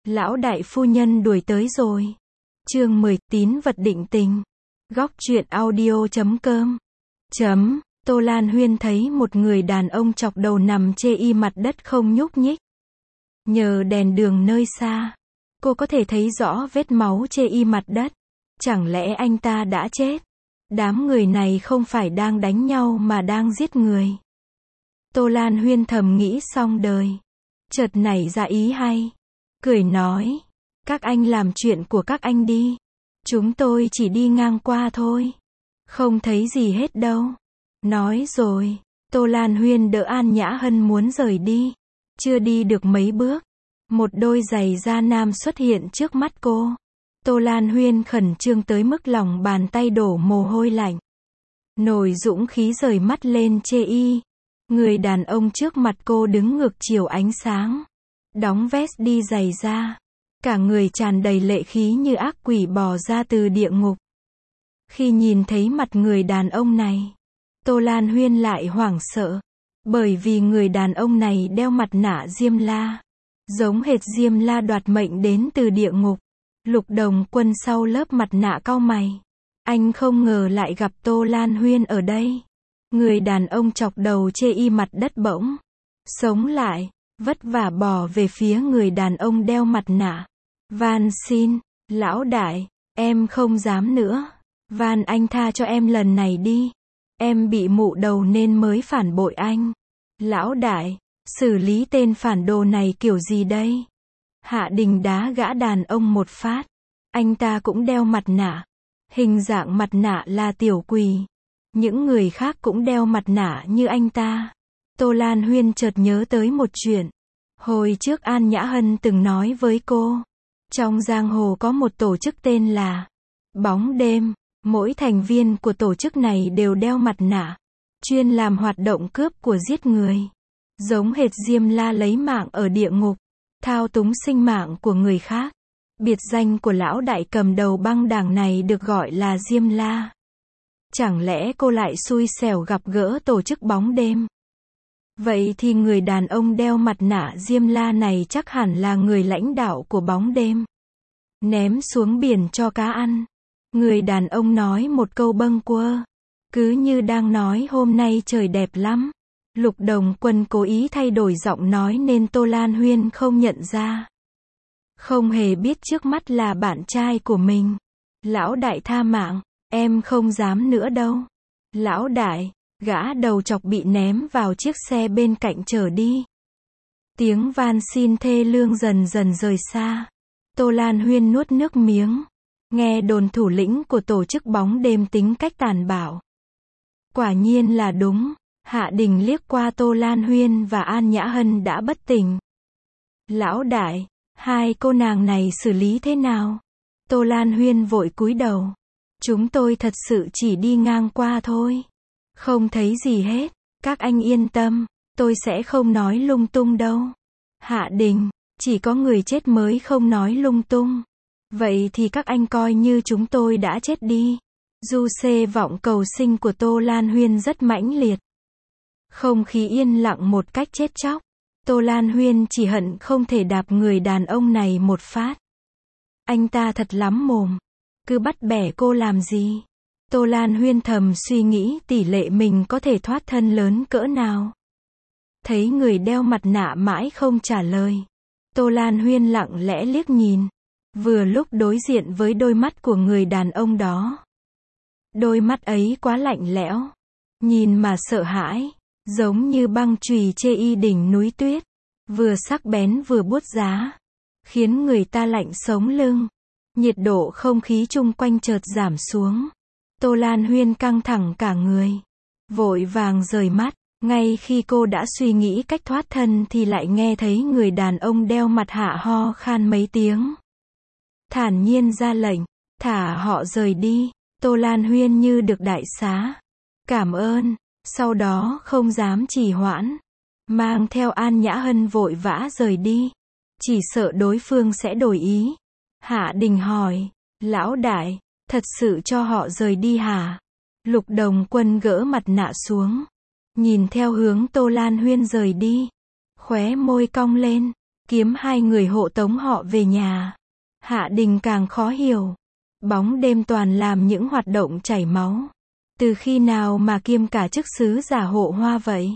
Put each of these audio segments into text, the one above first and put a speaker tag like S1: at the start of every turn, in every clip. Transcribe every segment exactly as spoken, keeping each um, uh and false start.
S1: Lão đại phu nhân đuổi tới rồi. Chương mười, tín vật định tình. Góc truyện audio chấm com. Chấm, Tô Lan Huyên thấy một người đàn ông chọc đầu nằm chê y mặt đất không nhúc nhích. Nhờ đèn đường nơi xa, cô có thể thấy rõ vết máu chê y mặt đất. Chẳng lẽ anh ta đã chết? Đám người này không phải đang đánh nhau mà đang giết người. Tô Lan Huyên thầm nghĩ xong đời. Chợt nảy ra ý hay. Cười nói, các anh làm chuyện của các anh đi. Chúng tôi chỉ đi ngang qua thôi. Không thấy gì hết đâu. Nói rồi, Tô Lan Huyên đỡ An Nhã Hân muốn rời đi. Chưa đi được mấy bước, một đôi giày da nam xuất hiện trước mắt cô. Tô Lan Huyên khẩn trương tới mức lòng bàn tay đổ mồ hôi lạnh. Nổi dũng khí rời mắt lên chê y. Người đàn ông trước mặt cô đứng ngược chiều ánh sáng. Đóng vest đi giày da. Cả người tràn đầy lệ khí như ác quỷ bò ra từ địa ngục. Khi nhìn thấy mặt người đàn ông này, Tô Lan Huyên lại hoảng sợ. Bởi vì người đàn ông này đeo mặt nạ Diêm La. Giống hệt Diêm La đoạt mệnh đến từ địa ngục. Lục Đồng Quân sau lớp mặt nạ cau mày. Anh không ngờ lại gặp Tô Lan Huyên ở đây. Người đàn ông chọc đầu chê y mặt đất bỗng sống lại, vất vả bò về phía người đàn ông đeo mặt nạ. Van xin, lão đại, em không dám nữa. Van anh tha cho em lần này đi. Em bị mụ đầu nên mới phản bội anh. Lão đại, xử lý tên phản đồ này kiểu gì đây? Hạ Đình đá gã đàn ông một phát. Anh ta cũng đeo mặt nạ. Hình dạng mặt nạ là tiểu quỷ. Những người khác cũng đeo mặt nạ như anh ta. Tô Lan Huyên chợt nhớ tới một chuyện. Hồi trước An Nhã Hân từng nói với cô. Trong giang hồ có một tổ chức tên là Bóng Đêm. Mỗi thành viên của tổ chức này đều đeo mặt nạ. Chuyên làm hoạt động cướp của giết người. Giống hệt Diêm La lấy mạng ở địa ngục. Thao túng sinh mạng của người khác. Biệt danh của lão đại cầm đầu băng đảng này được gọi là Diêm La. Chẳng lẽ cô lại xui xẻo gặp gỡ tổ chức Bóng Đêm? Vậy thì người đàn ông đeo mặt nạ Diêm La này chắc hẳn là người lãnh đạo của Bóng Đêm. Ném xuống biển cho cá ăn. Người đàn ông nói một câu bâng quơ. Cứ như đang nói hôm nay trời đẹp lắm. Lục Đồng Quân cố ý thay đổi giọng nói nên Tô Lan Huyên không nhận ra. Không hề biết trước mắt là bạn trai của mình. Lão đại tha mạng, em không dám nữa đâu. Lão đại, gã đầu chọc bị ném vào chiếc xe bên cạnh chở đi. Tiếng van xin thê lương dần dần rời xa. Tô Lan Huyên nuốt nước miếng. Nghe đồn thủ lĩnh của tổ chức Bóng Đêm tính cách tàn bạo. Quả nhiên là đúng. Hạ Đình liếc qua Tô Lan Huyên và An Nhã Hân đã bất tỉnh. Lão đại, hai cô nàng này xử lý thế nào? Tô Lan Huyên vội cúi đầu. Chúng tôi thật sự chỉ đi ngang qua thôi. Không thấy gì hết. Các anh yên tâm, tôi sẽ không nói lung tung đâu. Hạ Đình, chỉ có người chết mới không nói lung tung. Vậy thì các anh coi như chúng tôi đã chết đi. Du xê vọng cầu sinh của Tô Lan Huyên rất mãnh liệt. Không khí yên lặng một cách chết chóc. Tô Lan Huyên chỉ hận không thể đạp người đàn ông này một phát. Anh ta thật lắm mồm. Cứ bắt bẻ cô làm gì? Tô Lan Huyên thầm suy nghĩ tỷ lệ mình có thể thoát thân lớn cỡ nào. Thấy người đeo mặt nạ mãi không trả lời. Tô Lan Huyên lặng lẽ liếc nhìn. Vừa lúc đối diện với đôi mắt của người đàn ông đó. Đôi mắt ấy quá lạnh lẽo. Nhìn mà sợ hãi. Giống như băng chùy chê y đỉnh núi tuyết. Vừa sắc bén vừa buốt giá. Khiến người ta lạnh sống lưng. Nhiệt độ không khí chung quanh chợt giảm xuống. Tô Lan Huyên căng thẳng cả người. Vội vàng rời mắt. Ngay khi cô đã suy nghĩ cách thoát thân thì lại nghe thấy người đàn ông đeo mặt hạ ho khan mấy tiếng. Thản nhiên ra lệnh. Thả họ rời đi. Tô Lan Huyên như được đại xá. Cảm ơn. Sau đó không dám trì hoãn. Mang theo An Nhã Hân vội vã rời đi. Chỉ sợ đối phương sẽ đổi ý. Hạ Đình hỏi. Lão đại, thật sự cho họ rời đi hả? Lục Đồng Quân gỡ mặt nạ xuống. Nhìn theo hướng Tô Lan Huyên rời đi. Khóe môi cong lên. kiếm hai người hộ tống họ về nhà. Hạ Đình càng khó hiểu. Bóng đêm toàn làm những hoạt động chảy máu. Từ khi nào mà kiêm cả chức sứ giả hộ hoa vậy?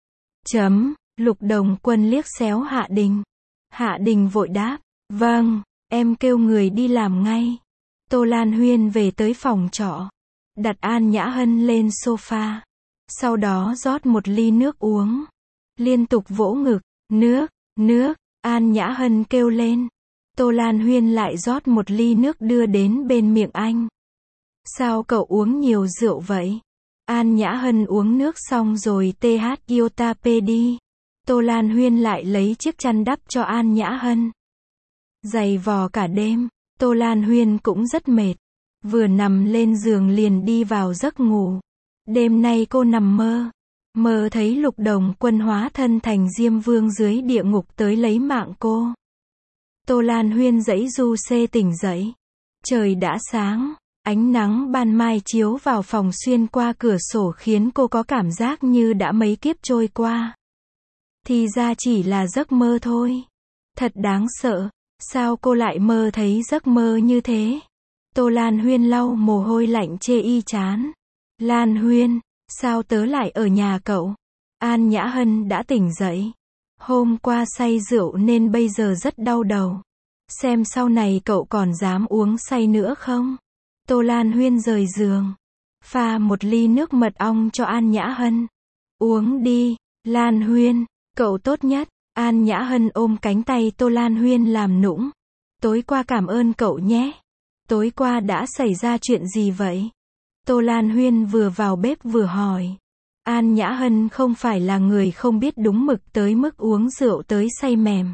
S1: Chấm, Lục Đồng Quân liếc xéo Hạ Đình. Hạ Đình vội đáp, vâng, em kêu người đi làm ngay. Tô Lan Huyên về tới phòng trọ, đặt An Nhã Hân lên sofa. Sau đó rót một ly nước uống. Liên tục vỗ ngực, nước, nước, An Nhã Hân kêu lên. Tô Lan Huyên lại rót một ly nước đưa đến bên miệng anh. Sao cậu uống nhiều rượu vậy? An Nhã Hân uống nước xong rồi tê hát iota pê đi. Tô Lan Huyên lại lấy chiếc chăn đắp cho An Nhã Hân. Giày vò cả đêm, Tô Lan Huyên cũng rất mệt. Vừa nằm lên giường liền đi vào giấc ngủ. Đêm nay cô nằm mơ. Mơ thấy Lục Đồng Quân hóa thân thành Diêm Vương dưới địa ngục tới lấy mạng cô. Tô Lan Huyên giãy du xê tỉnh dậy. Trời đã sáng, ánh nắng ban mai chiếu vào phòng xuyên qua cửa sổ khiến cô có cảm giác như đã mấy kiếp trôi qua. Thì ra chỉ là giấc mơ thôi. Thật đáng sợ, sao cô lại mơ thấy giấc mơ như thế? Tô Lan Huyên lau mồ hôi lạnh chê y chán. Lan Huyên, sao tớ lại ở nhà cậu? An Nhã Hân đã tỉnh dậy. Hôm qua say rượu nên bây giờ rất đau đầu. Xem sau này cậu còn dám uống say nữa không? Tô Lan Huyên rời giường, pha một ly nước mật ong cho An Nhã Hân. Uống đi, Lan Huyên, cậu tốt nhất. An Nhã Hân ôm cánh tay Tô Lan Huyên làm nũng. Tối qua cảm ơn cậu nhé. Tối qua đã xảy ra chuyện gì vậy? Tô Lan Huyên vừa vào bếp vừa hỏi. An Nhã Hân không phải là người không biết đúng mực tới mức uống rượu tới say mềm.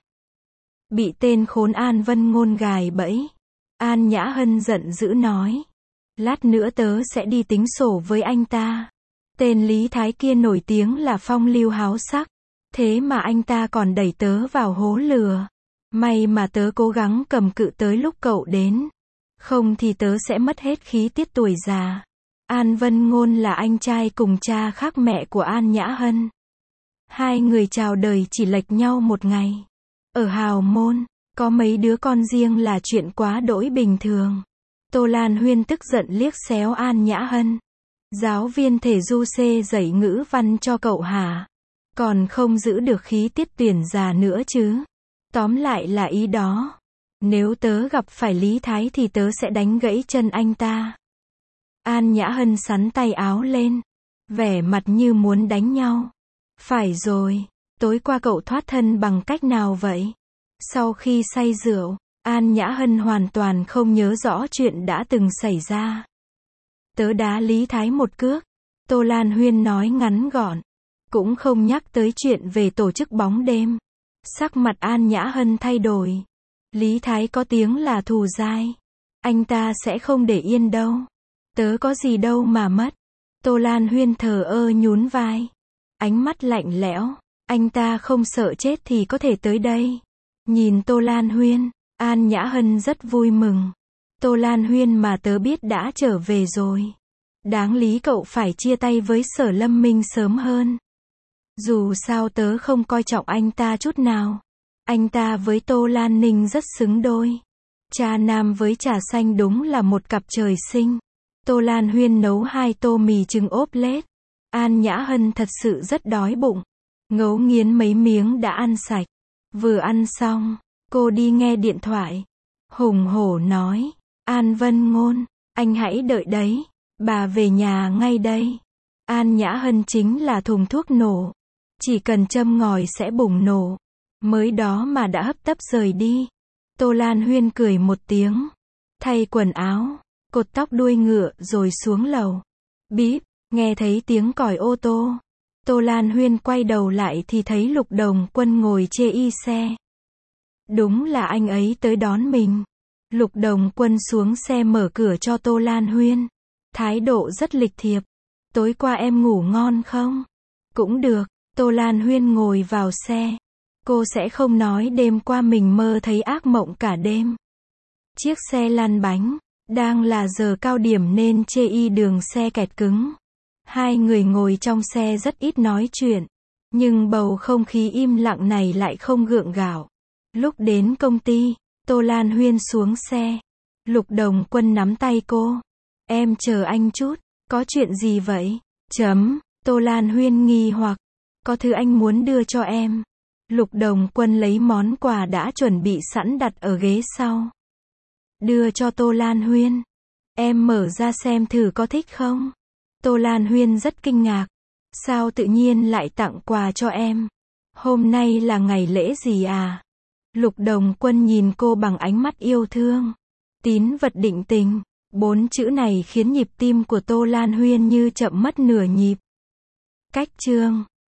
S1: Bị tên khốn An Vân Ngôn gài bẫy. An Nhã Hân giận dữ nói. Lát nữa tớ sẽ đi tính sổ với anh ta. Tên Lý Thái kia nổi tiếng là phong lưu háo sắc. Thế mà anh ta còn đẩy tớ vào hố lừa. May mà tớ cố gắng cầm cự tới lúc cậu đến. Không thì tớ sẽ mất hết khí tiết tuổi già. An Vân Ngôn là anh trai cùng cha khác mẹ của An Nhã Hân. Hai người chào đời chỉ lệch nhau một ngày. Ở hào môn, có mấy đứa con riêng là chuyện quá đỗi bình thường. Tô Lan Huyên tức giận liếc xéo An Nhã Hân. Giáo viên thể du xê dạy ngữ văn cho cậu hả? Còn không giữ được khí tiết tuyển già nữa chứ? Tóm lại là ý đó. Nếu tớ gặp phải Lý Thái thì tớ sẽ đánh gãy chân anh ta. An Nhã Hân xắn tay áo lên, vẻ mặt như muốn đánh nhau. Phải rồi, tối qua cậu thoát thân bằng cách nào vậy? Sau khi say rượu, An Nhã Hân hoàn toàn không nhớ rõ chuyện đã từng xảy ra. Tớ đá Lý Thái một cước. Tô Lan Huyên nói ngắn gọn, cũng không nhắc tới chuyện về tổ chức bóng đêm. Sắc mặt An Nhã Hân thay đổi. Lý Thái có tiếng là thù dai. Anh ta sẽ không để yên đâu. Tớ có gì đâu mà mất. Tô Lan Huyên thờ ơ nhún vai. Ánh mắt lạnh lẽo. Anh ta không sợ chết thì có thể tới đây. Nhìn Tô Lan Huyên, An Nhã Hân rất vui mừng. Tô Lan Huyên mà tớ biết đã trở về rồi. Đáng lý cậu phải chia tay với Sở Lâm Minh sớm hơn. Dù sao tớ không coi trọng anh ta chút nào. Anh ta với Tô Lan Ninh rất xứng đôi. Trà nam với trà xanh đúng là một cặp trời sinh. Tô Lan Huyên nấu hai tô mì trứng ốp lết. An Nhã Hân thật sự rất đói bụng. Ngấu nghiến mấy miếng đã ăn sạch. Vừa ăn xong, cô đi nghe điện thoại. Hùng hổ nói, An Vân Ngôn, anh hãy đợi đấy. Bà về nhà ngay đây. An Nhã Hân chính là thùng thuốc nổ. Chỉ cần châm ngòi sẽ bùng nổ. Mới đó mà đã hấp tấp rời đi. Tô Lan Huyên cười một tiếng. Thay quần áo, cột tóc đuôi ngựa rồi xuống lầu. Bíp, nghe thấy tiếng còi ô tô. Tô Lan Huyên quay đầu lại thì thấy Lục Đồng Quân ngồi chê y xe. Đúng là anh ấy tới đón mình. Lục Đồng Quân xuống xe mở cửa cho Tô Lan Huyên. Thái độ rất lịch thiệp. Tối qua em ngủ ngon không? Cũng được. Tô Lan Huyên ngồi vào xe. Cô sẽ không nói đêm qua mình mơ thấy ác mộng cả đêm. Chiếc xe lăn bánh. Đang là giờ cao điểm nên chê y đường xe kẹt cứng. Hai người ngồi trong xe rất ít nói chuyện. Nhưng bầu không khí im lặng này lại không gượng gạo. Lúc đến công ty, Tô Lan Huyên xuống xe. Lục Đồng Quân nắm tay cô. Em chờ anh chút, có chuyện gì vậy? Chấm, Tô Lan Huyên nghi hoặc. Có thứ anh muốn đưa cho em. Lục Đồng Quân lấy món quà đã chuẩn bị sẵn đặt ở ghế sau. Đưa cho Tô Lan Huyên. Em mở ra xem thử có thích không? Tô Lan Huyên rất kinh ngạc. Sao tự nhiên lại tặng quà cho em? Hôm nay là ngày lễ gì à? Lục Đồng Quân nhìn cô bằng ánh mắt yêu thương. Tín vật định tình. Bốn chữ này khiến nhịp tim của Tô Lan Huyên như chậm mất nửa nhịp. Cách chương